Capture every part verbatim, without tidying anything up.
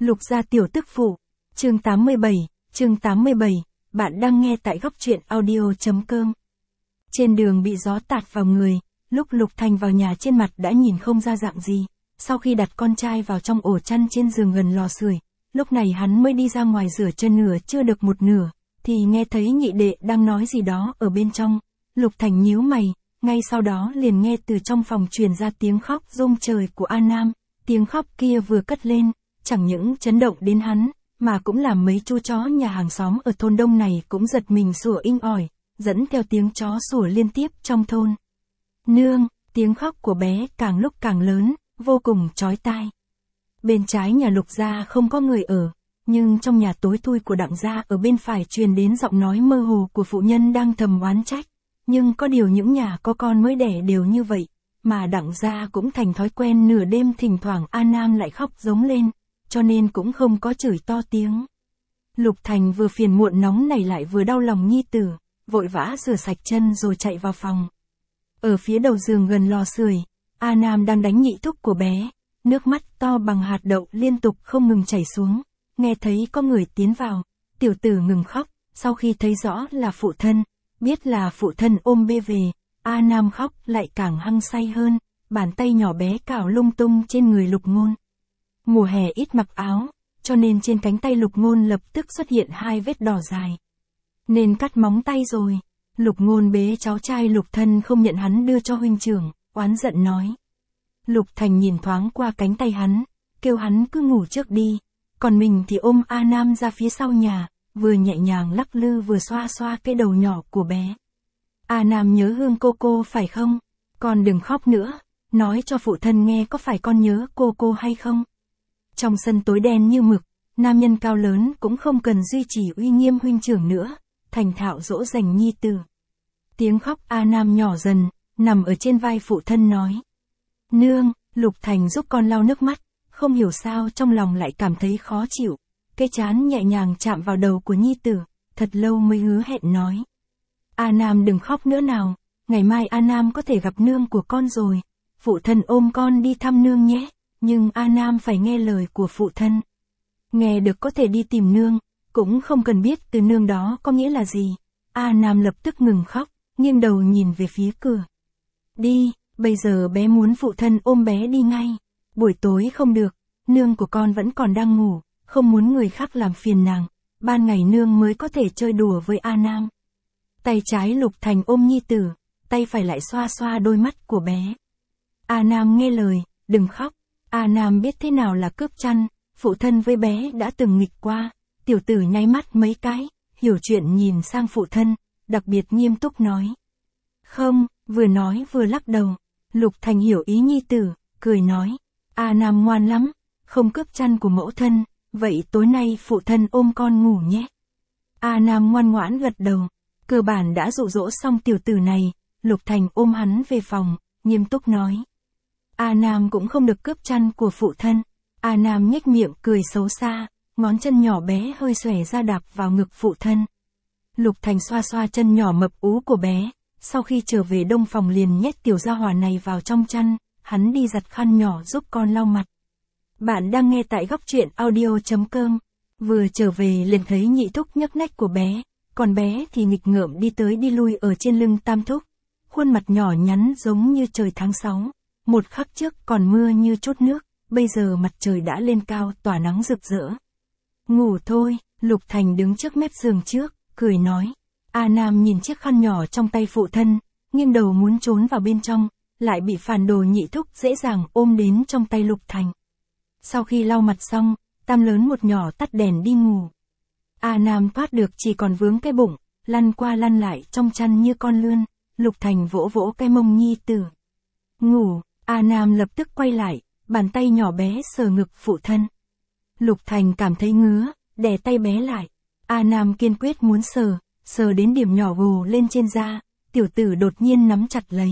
Lục gia tiểu tức phụ, chương tám mươi bảy, chương tám mươi bảy, bạn đang nghe tại góc truyện audio.com. Trên đường bị gió tạt vào người, lúc Lục Thành vào nhà trên mặt đã nhìn không ra dạng gì, sau khi đặt con trai vào trong ổ chăn trên giường gần lò sưởi, lúc này hắn mới đi ra ngoài rửa chân nửa chưa được một nửa, thì nghe thấy nhị đệ đang nói gì đó ở bên trong. Lục Thành nhíu mày, ngay sau đó liền nghe từ trong phòng truyền ra tiếng khóc rung trời của A Nam. Tiếng khóc kia vừa cất lên, chẳng những chấn động đến hắn, mà cũng làm mấy chú chó nhà hàng xóm ở thôn đông này cũng giật mình sủa inh ỏi, dẫn theo tiếng chó sủa liên tiếp trong thôn. Nương, tiếng khóc của bé càng lúc càng lớn, vô cùng chói tai. Bên trái nhà Lục gia không có người ở, nhưng trong nhà tối thui của Đặng gia ở bên phải truyền đến giọng nói mơ hồ của phụ nhân đang thầm oán trách. Nhưng có điều những nhà có con mới đẻ đều như vậy, mà Đặng gia cũng thành thói quen nửa đêm thỉnh thoảng A Nam lại khóc giống lên, cho nên cũng không có chửi to tiếng. Lục Thành vừa phiền muộn nóng này lại vừa đau lòng nhi tử, vội vã rửa sạch chân rồi chạy vào phòng. Ở phía đầu giường gần lò sưởi, A Nam đang đánh nhị thúc của bé, nước mắt to bằng hạt đậu liên tục không ngừng chảy xuống, nghe thấy có người tiến vào, tiểu tử ngừng khóc, sau khi thấy rõ là phụ thân, biết là phụ thân ôm bê về, A Nam khóc lại càng hăng say hơn, bàn tay nhỏ bé cào lung tung trên người Lục Ngôn. Mùa hè ít mặc áo, cho nên trên cánh tay Lục Ngôn lập tức xuất hiện hai vết đỏ dài. Nên cắt móng tay rồi. Lục Ngôn bế cháu trai Lục Thân không nhận hắn đưa cho huynh trưởng, oán giận nói. Lục Thành nhìn thoáng qua cánh tay hắn, kêu hắn cứ ngủ trước đi, còn mình thì ôm A Nam ra phía sau nhà, vừa nhẹ nhàng lắc lư vừa xoa xoa cái đầu nhỏ của bé. A Nam nhớ Hương cô cô phải không? Con đừng khóc nữa, nói cho phụ thân nghe có phải con nhớ cô cô hay không? Trong sân tối đen như mực, nam nhân cao lớn cũng không cần duy trì uy nghiêm huynh trưởng nữa, thành thạo dỗ dành nhi tử. Tiếng khóc A Nam nhỏ dần, nằm ở trên vai phụ thân nói. Nương, Lục Thành giúp con lau nước mắt, không hiểu sao trong lòng lại cảm thấy khó chịu. Cái trán nhẹ nhàng chạm vào đầu của nhi tử, thật lâu mới hứa hẹn nói. A Nam đừng khóc nữa nào, ngày mai A Nam có thể gặp nương của con rồi, phụ thân ôm con đi thăm nương nhé, nhưng A Nam phải nghe lời của phụ thân. Nghe được có thể đi tìm nương, cũng không cần biết từ nương đó có nghĩa là gì. A Nam lập tức ngừng khóc, nghiêng đầu nhìn về phía cửa. Đi, bây giờ bé muốn phụ thân ôm bé đi ngay, buổi tối không được, nương của con vẫn còn đang ngủ. Không muốn người khác làm phiền nàng, ban ngày nương mới có thể chơi đùa với A Nam. Tay trái Lục Thành ôm nhi tử, tay phải lại xoa xoa đôi mắt của bé. A Nam nghe lời, đừng khóc. A Nam biết thế nào là cướp chăn, phụ thân với bé đã từng nghịch qua. Tiểu tử nháy mắt mấy cái, hiểu chuyện nhìn sang phụ thân, đặc biệt nghiêm túc nói. Không, vừa nói vừa lắc đầu. Lục Thành hiểu ý nhi tử, cười nói. A Nam ngoan lắm, không cướp chăn của mẫu thân. Vậy tối nay phụ thân ôm con ngủ nhé. A Nam ngoan ngoãn gật đầu, cơ bản đã dụ dỗ xong tiểu tử này, Lục Thành ôm hắn về phòng, nghiêm túc nói. A Nam cũng không được cướp chăn của phụ thân. A Nam nhếch miệng cười xấu xa, ngón chân nhỏ bé hơi xòe ra đạp vào ngực phụ thân. Lục Thành xoa xoa chân nhỏ mập ú của bé, sau khi trở về đông phòng liền nhét tiểu gia hỏa này vào trong chăn, hắn đi giặt khăn nhỏ giúp con lau mặt. Bạn đang nghe tại góc truyện audio.com. Vừa trở về liền thấy nhị thúc nhấc nách của bé, còn bé thì nghịch ngợm đi tới đi lui ở trên lưng tam thúc. Khuôn mặt nhỏ nhắn giống như trời tháng sáu, một khắc trước còn mưa như chút nước, bây giờ mặt trời đã lên cao tỏa nắng rực rỡ. Ngủ thôi, Lục Thành đứng trước mép giường trước, cười nói. A Nam nhìn chiếc khăn nhỏ trong tay phụ thân, nghiêng đầu muốn trốn vào bên trong, lại bị phản đồ nhị thúc dễ dàng ôm đến trong tay Lục Thành. Sau khi lau mặt xong, tam lớn một nhỏ tắt đèn đi ngủ. A Nam thoát được chỉ còn vướng cái bụng, lăn qua lăn lại trong chăn như con lươn. Lục Thành vỗ vỗ cái mông nhi tử. Ngủ, A Nam lập tức quay lại, bàn tay nhỏ bé sờ ngực phụ thân. Lục Thành cảm thấy ngứa, đè tay bé lại. A Nam kiên quyết muốn sờ, sờ đến điểm nhỏ gồ lên trên da, tiểu tử đột nhiên nắm chặt lấy.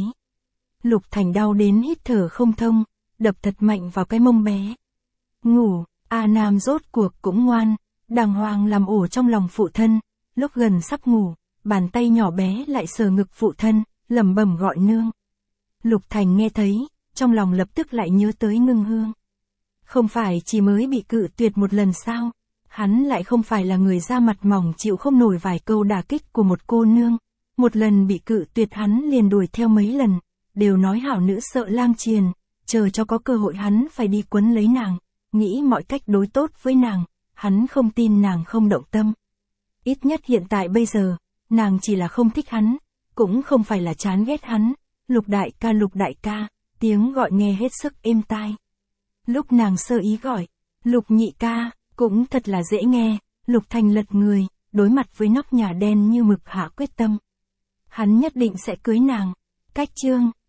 Lục Thành đau đến hít thở không thông, đập thật mạnh vào cái mông bé. Ngủ, A Nam rốt cuộc cũng ngoan, đàng hoàng làm ổ trong lòng phụ thân, lúc gần sắp ngủ, bàn tay nhỏ bé lại sờ ngực phụ thân, lẩm bẩm gọi nương. Lục Thành nghe thấy, trong lòng lập tức lại nhớ tới Ngưng Hương. Không phải chỉ mới bị cự tuyệt một lần sao? Hắn lại không phải là người da mặt mỏng chịu không nổi vài câu đả kích của một cô nương. Một lần bị cự tuyệt hắn liền đuổi theo mấy lần, đều nói hảo nữ sợ lang triền, chờ cho có cơ hội hắn phải đi quấn lấy nàng, nghĩ mọi cách đối tốt với nàng, hắn không tin nàng không động tâm. Ít nhất hiện tại bây giờ, nàng chỉ là không thích hắn, cũng không phải là chán ghét hắn. Lục đại ca Lục đại ca, tiếng gọi nghe hết sức êm tai. Lúc nàng sơ ý gọi, Lục nhị ca, cũng thật là dễ nghe. Lục Thành lật người, đối mặt với nóc nhà đen như mực hạ quyết tâm. Hắn nhất định sẽ cưới nàng. Cách chương